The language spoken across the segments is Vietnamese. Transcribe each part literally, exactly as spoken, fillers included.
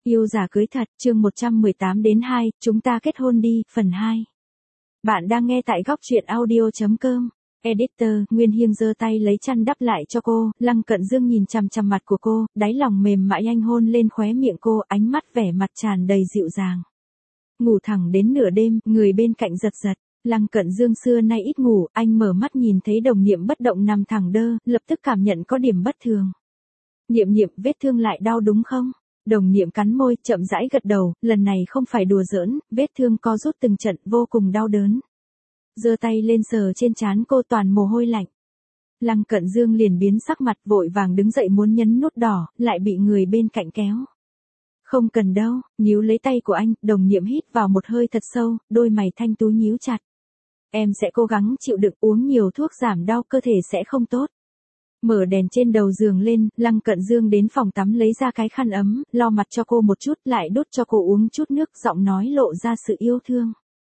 Yêu giả cưới thật, chương một trăm mười tám đến hai, chúng ta kết hôn đi, phần hai. Bạn đang nghe tại góc truyện audio chấm com. Editor, Nguyên Hiên giơ tay lấy chăn đắp lại cho cô, Lăng Cận Dương nhìn chằm chằm mặt của cô, đáy lòng mềm mại anh hôn lên khóe miệng cô, ánh mắt vẻ mặt tràn đầy dịu dàng. Ngủ thẳng đến nửa đêm, người bên cạnh giật giật. Lăng Cận Dương xưa nay ít ngủ, anh mở mắt nhìn thấy đồng niệm bất động nằm thẳng đơ, lập tức cảm nhận có điểm bất thường. Niệm niệm, vết thương lại đau đúng không? Đồng niệm cắn môi, chậm rãi gật đầu, lần này không phải đùa giỡn, vết thương co rút từng trận, vô cùng đau đớn. Giơ tay lên sờ trên trán cô, toàn mồ hôi lạnh. Lăng Cận Dương liền biến sắc mặt, vội vàng đứng dậy muốn nhấn nút đỏ, lại bị người bên cạnh kéo. Không cần đâu, níu lấy tay của anh, đồng niệm hít vào một hơi thật sâu, đôi mày thanh tú nhíu chặt. Em sẽ cố gắng chịu đựng, uống nhiều thuốc giảm đau, cơ thể sẽ không tốt. Mở đèn trên đầu giường lên, Lăng Cận Dương đến phòng tắm lấy ra cái khăn ấm, lau mặt cho cô một chút, lại đút cho cô uống chút nước, giọng nói lộ ra sự yêu thương.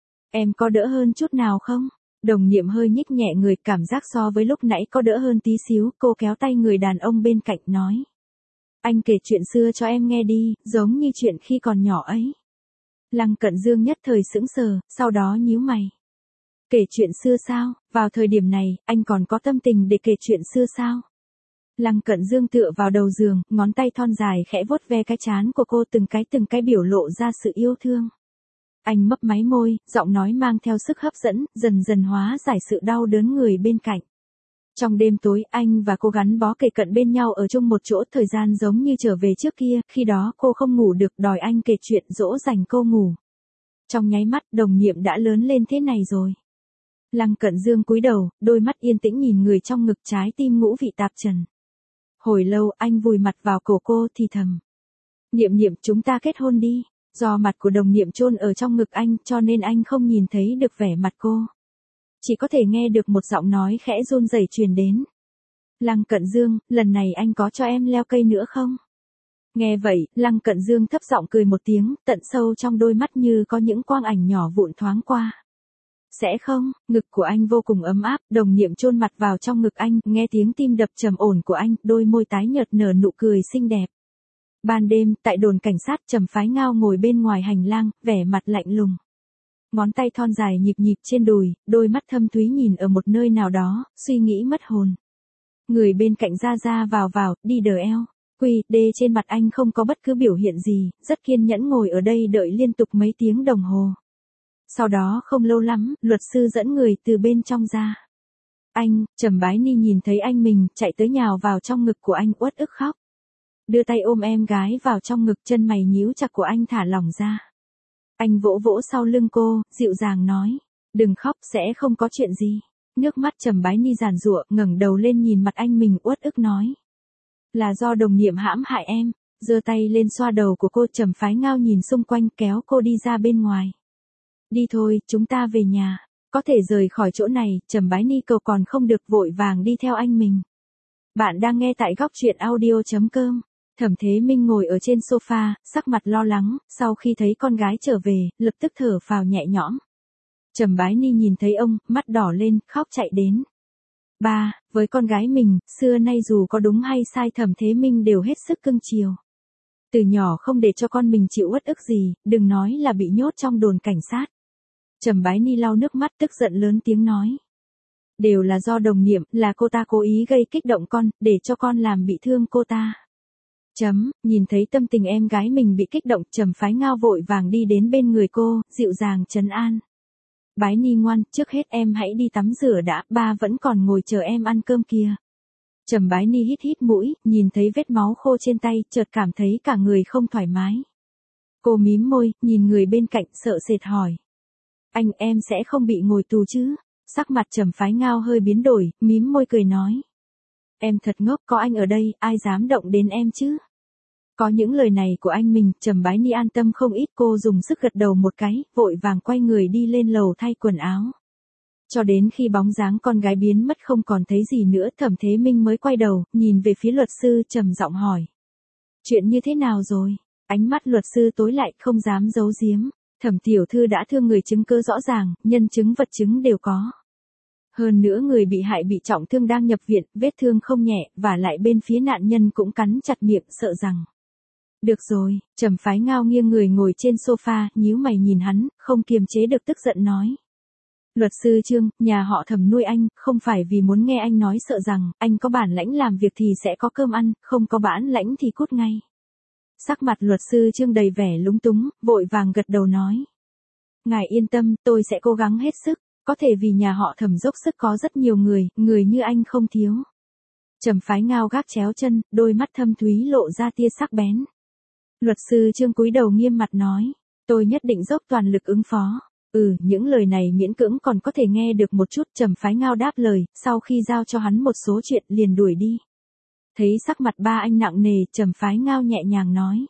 Em có đỡ hơn chút nào không? Đồng niệm hơi nhích nhẹ người, cảm giác so với lúc nãy có đỡ hơn tí xíu, cô kéo tay người đàn ông bên cạnh nói. Anh kể chuyện xưa cho em nghe đi, giống như chuyện khi còn nhỏ ấy. Lăng Cận Dương nhất thời sững sờ, sau đó nhíu mày. Kể chuyện xưa sao? Vào thời điểm này, anh còn có tâm tình để kể chuyện xưa sao? Lăng Cận Dương tựa vào đầu giường, ngón tay thon dài khẽ vuốt ve cái trán của cô, từng cái từng cái biểu lộ ra sự yêu thương. Anh mấp máy môi, giọng nói mang theo sức hấp dẫn, dần dần hóa giải sự đau đớn người bên cạnh. Trong đêm tối, anh và cô gắn bó kề cận bên nhau ở chung một chỗ, thời gian giống như trở về trước kia, khi đó cô không ngủ được, đòi anh kể chuyện dỗ dành cô ngủ. Trong nháy mắt, đồng niệm đã lớn lên thế này rồi. Lăng Cận Dương cúi đầu, đôi mắt yên tĩnh nhìn người trong ngực, trái tim ngũ vị tạp trần. Hồi lâu, anh vùi mặt vào cổ cô thì thầm. Niệm niệm, chúng ta kết hôn đi. Do mặt của đồng niệm chôn ở trong ngực anh, cho nên anh không nhìn thấy được vẻ mặt cô. Chỉ có thể nghe được một giọng nói khẽ run rẩy truyền đến. Lăng Cận Dương, lần này anh có cho em leo cây nữa không? Nghe vậy, Lăng Cận Dương thấp giọng cười một tiếng, tận sâu trong đôi mắt như có những quang ảnh nhỏ vụn thoáng qua. Sẽ không, ngực của anh vô cùng ấm áp, đồng niệm chôn mặt vào trong ngực anh, nghe tiếng tim đập trầm ổn của anh, đôi môi tái nhợt nở nụ cười xinh đẹp. Ban đêm, tại đồn cảnh sát, Trầm Phái Ngao ngồi bên ngoài hành lang, vẻ mặt lạnh lùng. Ngón tay thon dài nhịp nhịp trên đùi, đôi mắt thâm thúy nhìn ở một nơi nào đó, suy nghĩ mất hồn. Người bên cạnh ra ra vào vào, đi đờ eo. Quy, đê trên mặt anh không có bất cứ biểu hiện gì, rất kiên nhẫn ngồi ở đây đợi liên tục mấy tiếng đồng hồ. Sau đó không lâu lắm, luật sư dẫn người từ bên trong ra. Anh, Trầm Bái Ni nhìn thấy anh mình, chạy tới nhào vào trong ngực của anh, uất ức khóc. Đưa tay ôm em gái vào trong ngực, chân mày nhíu chặt của anh thả lỏng ra. Anh vỗ vỗ sau lưng cô, dịu dàng nói. Đừng khóc, sẽ không có chuyện gì. Nước mắt Trầm Bái Ni giàn giụa, ngẩng đầu lên nhìn mặt anh mình, uất ức nói. Là do đồng niệm hãm hại em. Giơ tay lên xoa đầu của cô, Trầm Phái Ngao nhìn xung quanh, kéo cô đi ra bên ngoài. Đi thôi, chúng ta về nhà. Có thể rời khỏi chỗ này, Trầm Bái Ni cầu còn không được, vội vàng đi theo anh mình. Bạn đang nghe tại góc truyện audio chấm com. Thẩm Thế Minh ngồi ở trên sofa, sắc mặt lo lắng, sau khi thấy con gái trở về, lập tức thở phào nhẹ nhõm. Trầm Bái Ni nhìn thấy ông, mắt đỏ lên, khóc chạy đến. Ba, với con gái mình, xưa nay dù có đúng hay sai Thẩm Thế Minh đều hết sức cưng chiều. Từ nhỏ không để cho con mình chịu uất ức gì, đừng nói là bị nhốt trong đồn cảnh sát. Trầm Bái Ni lau nước mắt, tức giận lớn tiếng nói. Đều là do đồng niệm, là cô ta cố ý gây kích động con, để cho con làm bị thương cô ta. Chấm, nhìn thấy tâm tình em gái mình bị kích động, Trầm Phái Ngao vội vàng đi đến bên người cô, dịu dàng trấn an. Bái Ni ngoan, trước hết em hãy đi tắm rửa đã, ba vẫn còn ngồi chờ em ăn cơm kia. Trầm Bái Ni hít hít mũi, nhìn thấy vết máu khô trên tay, chợt cảm thấy cả người không thoải mái. Cô mím môi, nhìn người bên cạnh, sợ sệt hỏi. Anh, em sẽ không bị ngồi tù chứ? Sắc mặt Trầm Phái Ngao hơi biến đổi, mím môi cười nói. Em thật ngốc, có anh ở đây, ai dám động đến em chứ? Có những lời này của anh mình, Trầm Bái Ni an tâm không ít, cô dùng sức gật đầu một cái, vội vàng quay người đi lên lầu thay quần áo. Cho đến khi bóng dáng con gái biến mất không còn thấy gì nữa, Thẩm Thế Minh mới quay đầu, nhìn về phía luật sư, trầm giọng hỏi. Chuyện như thế nào rồi? Ánh mắt luật sư tối lại, không dám giấu giếm. Thẩm tiểu thư đã thương người, chứng cứ rõ ràng, nhân chứng vật chứng đều có. Hơn nữa người bị hại bị trọng thương đang nhập viện, vết thương không nhẹ, và lại bên phía nạn nhân cũng cắn chặt miệng, sợ rằng Được rồi, Trầm Phái Ngao nghiêng người ngồi trên sofa, nhíu mày nhìn hắn, không kiềm chế được tức giận nói. Luật sư Trương, nhà họ Thẩm nuôi anh, không phải vì muốn nghe anh nói sợ rằng, anh có bản lãnh làm việc thì sẽ có cơm ăn, không có bản lãnh thì cút ngay. Sắc mặt luật sư Trương đầy vẻ lúng túng, vội vàng gật đầu nói. Ngài yên tâm, tôi sẽ cố gắng hết sức, có thể vì nhà họ Thẩm dốc sức có rất nhiều người, người như anh không thiếu. Trầm Phái Ngao gác chéo chân, đôi mắt thâm thúy lộ ra tia sắc bén. Luật sư Trương cúi đầu nghiêm mặt nói, tôi nhất định dốc toàn lực ứng phó. Ừ, những lời này miễn cưỡng còn có thể nghe được một chút. Trầm Phái Ngao đáp lời, sau khi giao cho hắn một số chuyện liền đuổi đi. Thấy sắc mặt ba anh nặng nề, Trầm Phái Ngao nhẹ nhàng nói.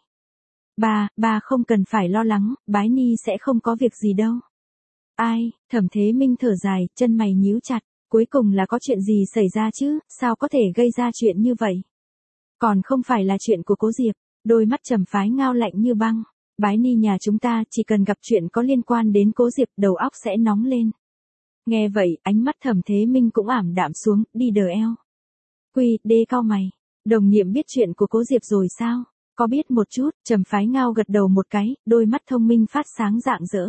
Ba, ba không cần phải lo lắng, Bái Ni sẽ không có việc gì đâu. Ai, Thẩm Thế Minh thở dài, chân mày nhíu chặt, cuối cùng là có chuyện gì xảy ra chứ, sao có thể gây ra chuyện như vậy? Còn không phải là chuyện của Cố Diệp, đôi mắt Trầm Phái Ngao lạnh như băng. Bái Ni nhà chúng ta chỉ cần gặp chuyện có liên quan đến Cố Diệp đầu óc sẽ nóng lên. Nghe vậy, ánh mắt Thẩm Thế Minh cũng ảm đạm xuống, đi đờ eo. Quy, đê cao mày, đồng nhiệm biết chuyện của Cố Diệp rồi sao? Có biết một chút, Trầm Phái Ngao gật đầu một cái, đôi mắt thông minh phát sáng rạng rỡ.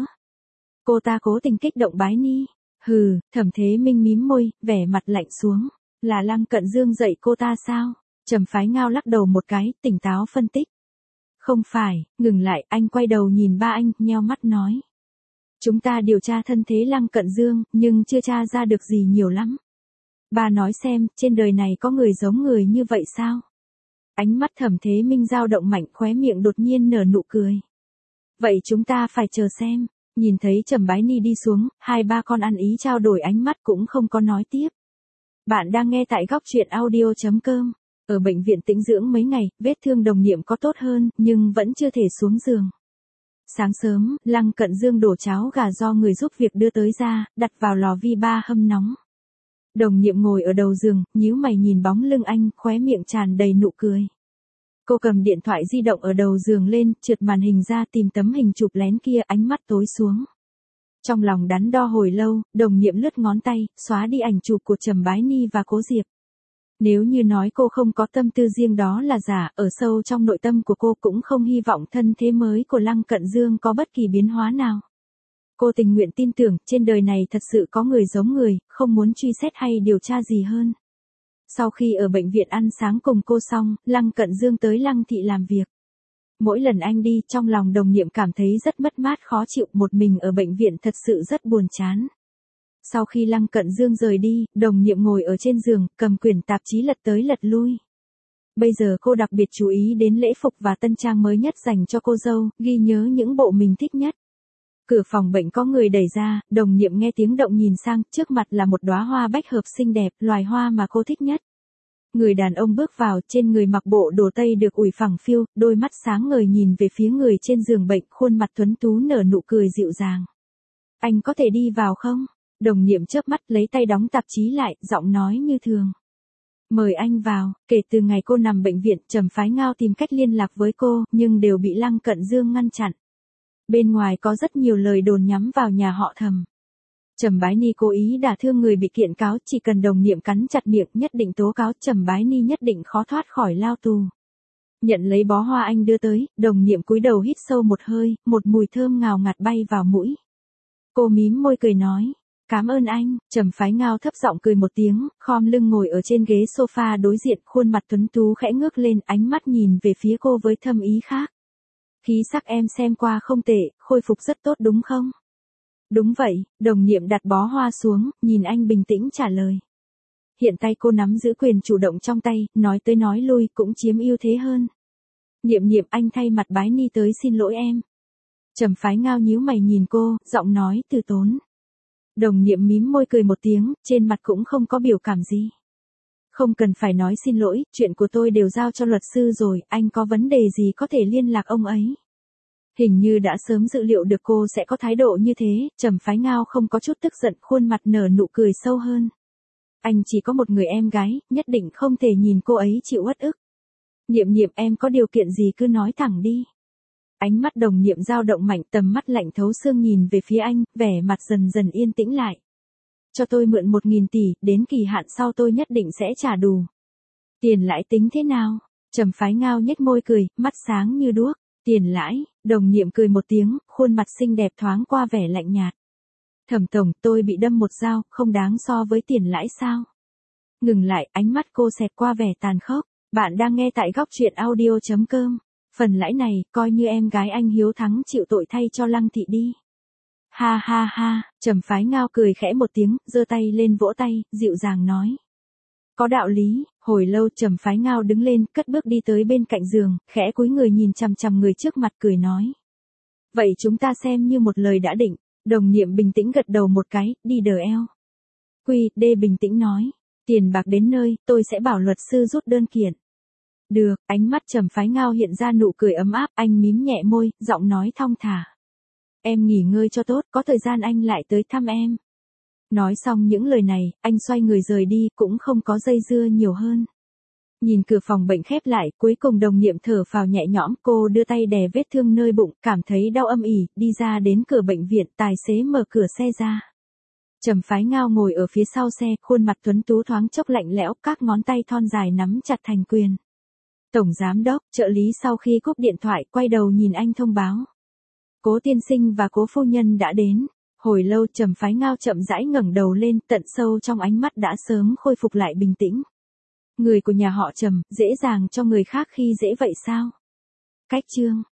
Cô ta cố tình kích động Bái Ni. Hừ, Thẩm Thế Minh mím môi, vẻ mặt lạnh xuống. Là Lăng Cận Dương dạy cô ta sao? Trầm Phái Ngao lắc đầu một cái, tỉnh táo phân tích. Không phải, ngừng lại, anh quay đầu nhìn ba anh, nheo mắt nói. Chúng ta điều tra thân thế Lăng Cận Dương, nhưng chưa tra ra được gì nhiều lắm. Ba nói xem, trên đời này có người giống người như vậy sao? Ánh mắt Thẩm Thế Minh dao động mạnh, khóe miệng đột nhiên nở nụ cười. Vậy chúng ta phải chờ xem. Nhìn thấy Trầm Bái Ni đi xuống, hai ba con ăn ý trao đổi ánh mắt cũng không có nói tiếp. Bạn đang nghe tại góc truyện audio chấm com. Ở bệnh viện tĩnh dưỡng mấy ngày, vết thương đồng nhiệm có tốt hơn, nhưng vẫn chưa thể xuống giường. Sáng sớm, Lăng Cận Dương đổ cháo gà do người giúp việc đưa tới ra, đặt vào lò vi ba hâm nóng. Đồng nhiệm ngồi ở đầu giường, nhíu mày nhìn bóng lưng anh, khóe miệng tràn đầy nụ cười. Cô cầm điện thoại di động ở đầu giường lên, trượt màn hình ra tìm tấm hình chụp lén kia, ánh mắt tối xuống. Trong lòng đắn đo hồi lâu, đồng nhiệm lướt ngón tay, xóa đi ảnh chụp của Trầm Bái Ni và Cố Diệp. Nếu như nói cô không có tâm tư riêng đó là giả, ở sâu trong nội tâm của cô cũng không hy vọng thân thế mới của Lăng Cận Dương có bất kỳ biến hóa nào. Cô tình nguyện tin tưởng, trên đời này thật sự có người giống người, không muốn truy xét hay điều tra gì hơn. Sau khi ở bệnh viện ăn sáng cùng cô xong, Lăng Cận Dương tới Lăng thị làm việc. Mỗi lần anh đi, trong lòng đồng nhiệm cảm thấy rất mất mát khó chịu, một mình ở bệnh viện thật sự rất buồn chán. Sau khi Lăng Cận Dương rời đi, đồng nhiệm ngồi ở trên giường, cầm quyển tạp chí lật tới lật lui. Bây giờ cô đặc biệt chú ý đến lễ phục và tân trang mới nhất dành cho cô dâu, ghi nhớ những bộ mình thích nhất. Cửa phòng bệnh có người đẩy ra, đồng nhiệm nghe tiếng động nhìn sang, trước mặt là một đóa hoa bách hợp xinh đẹp, loài hoa mà cô thích nhất. Người đàn ông bước vào, trên người mặc bộ đồ tây được ủi phẳng phiu, đôi mắt sáng ngời nhìn về phía người trên giường bệnh, khuôn mặt tuấn tú nở nụ cười dịu dàng. Anh có thể đi vào không? Đồng nhiệm chớp mắt lấy tay đóng tạp chí lại, giọng nói như thường. Mời anh vào. Kể từ ngày cô nằm bệnh viện, Trầm Phái Ngao tìm cách liên lạc với cô, nhưng đều bị Lăng Cận Dương ngăn chặn. Bên ngoài có rất nhiều lời đồn nhắm vào nhà họ Thẩm. Trầm Bái Ni cố ý đả thương người bị kiện cáo, chỉ cần đồng nhiệm cắn chặt miệng nhất định tố cáo, Trầm Bái Ni nhất định khó thoát khỏi lao tù. Nhận lấy bó hoa anh đưa tới, đồng nhiệm cúi đầu hít sâu một hơi, một mùi thơm ngào ngạt bay vào mũi. Cô mím môi cười nói, cảm ơn anh. Trầm Phái Ngao thấp giọng cười một tiếng, khom lưng ngồi ở trên ghế sofa đối diện, khuôn mặt tuấn tú khẽ ngước lên, ánh mắt nhìn về phía cô với thâm ý khác. Khí sắc em xem qua không tệ, khôi phục rất tốt đúng không? Đúng vậy, đồng nhiệm đặt bó hoa xuống, nhìn anh bình tĩnh trả lời. Hiện tay cô nắm giữ quyền chủ động trong tay, nói tới nói lui cũng chiếm ưu thế hơn. Niệm niệm, anh thay mặt Bái Ni tới xin lỗi em. Trầm Phái Ngao nhíu mày nhìn cô, giọng nói từ tốn. Đồng nhiệm mím môi cười một tiếng, trên mặt cũng không có biểu cảm gì. Không cần phải nói xin lỗi, chuyện của tôi đều giao cho luật sư rồi, anh có vấn đề gì có thể liên lạc ông ấy. Hình như đã sớm dự liệu được cô sẽ có thái độ như thế, Trầm Phái Ngao không có chút tức giận, khuôn mặt nở nụ cười sâu hơn. Anh chỉ có một người em gái, nhất định không thể nhìn cô ấy chịu uất ức. Niệm niệm, em có điều kiện gì cứ nói thẳng đi. Ánh mắt đồng nhiệm dao động mạnh, tầm mắt lạnh thấu xương nhìn về phía anh, vẻ mặt dần dần yên tĩnh lại. Cho tôi mượn một nghìn tỷ, đến kỳ hạn sau tôi nhất định sẽ trả đủ. Tiền lãi tính thế nào? Trầm Phái Ngao nhếch môi cười, mắt sáng như đuốc. Tiền lãi, đồng nhiệm cười một tiếng, khuôn mặt xinh đẹp thoáng qua vẻ lạnh nhạt. Thẩm tổng, tôi bị đâm một dao, không đáng so với tiền lãi sao? Ngừng lại, ánh mắt cô xẹt qua vẻ tàn khốc. Bạn đang nghe tại góc truyện audio chấm com. Phần lãi này, coi như em gái anh hiếu thắng chịu tội thay cho Lăng Thị đi. Ha ha ha, Trầm Phái Ngao cười khẽ một tiếng, giơ tay lên vỗ tay, dịu dàng nói. Có đạo lý. Hồi lâu Trầm Phái Ngao đứng lên, cất bước đi tới bên cạnh giường, khẽ cúi người nhìn chằm chằm người trước mặt cười nói. Vậy chúng ta xem như một lời đã định. Đồng nhiệm bình tĩnh gật đầu một cái, đi đờ eo. Quy, đê bình tĩnh nói. Tiền bạc đến nơi, tôi sẽ bảo luật sư rút đơn kiện. Được, ánh mắt Trầm Phái Ngao hiện ra nụ cười ấm áp, anh mím nhẹ môi, giọng nói thong thả. Em nghỉ ngơi cho tốt, có thời gian anh lại tới thăm em. Nói xong những lời này, anh xoay người rời đi, cũng không có dây dưa nhiều hơn. Nhìn cửa phòng bệnh khép lại, cuối cùng đồng nhiệm thở phào nhẹ nhõm, cô đưa tay đè vết thương nơi bụng, cảm thấy đau âm ỉ, đi ra đến cửa bệnh viện, tài xế mở cửa xe ra. Trầm Phái Ngao ngồi ở phía sau xe, khuôn mặt tuấn tú thoáng chốc lạnh lẽo, các ngón tay thon dài nắm chặt thành quyền. Tổng giám đốc, trợ lý sau khi cúp điện thoại, quay đầu nhìn anh thông báo. Cố tiên sinh và cố phu nhân đã đến. Hồi lâu Trầm Phái Ngao chậm rãi ngẩng đầu lên, tận sâu trong ánh mắt đã sớm khôi phục lại bình tĩnh. Người của nhà họ Trầm, dễ dàng cho người khác khi dễ vậy sao? Cách chương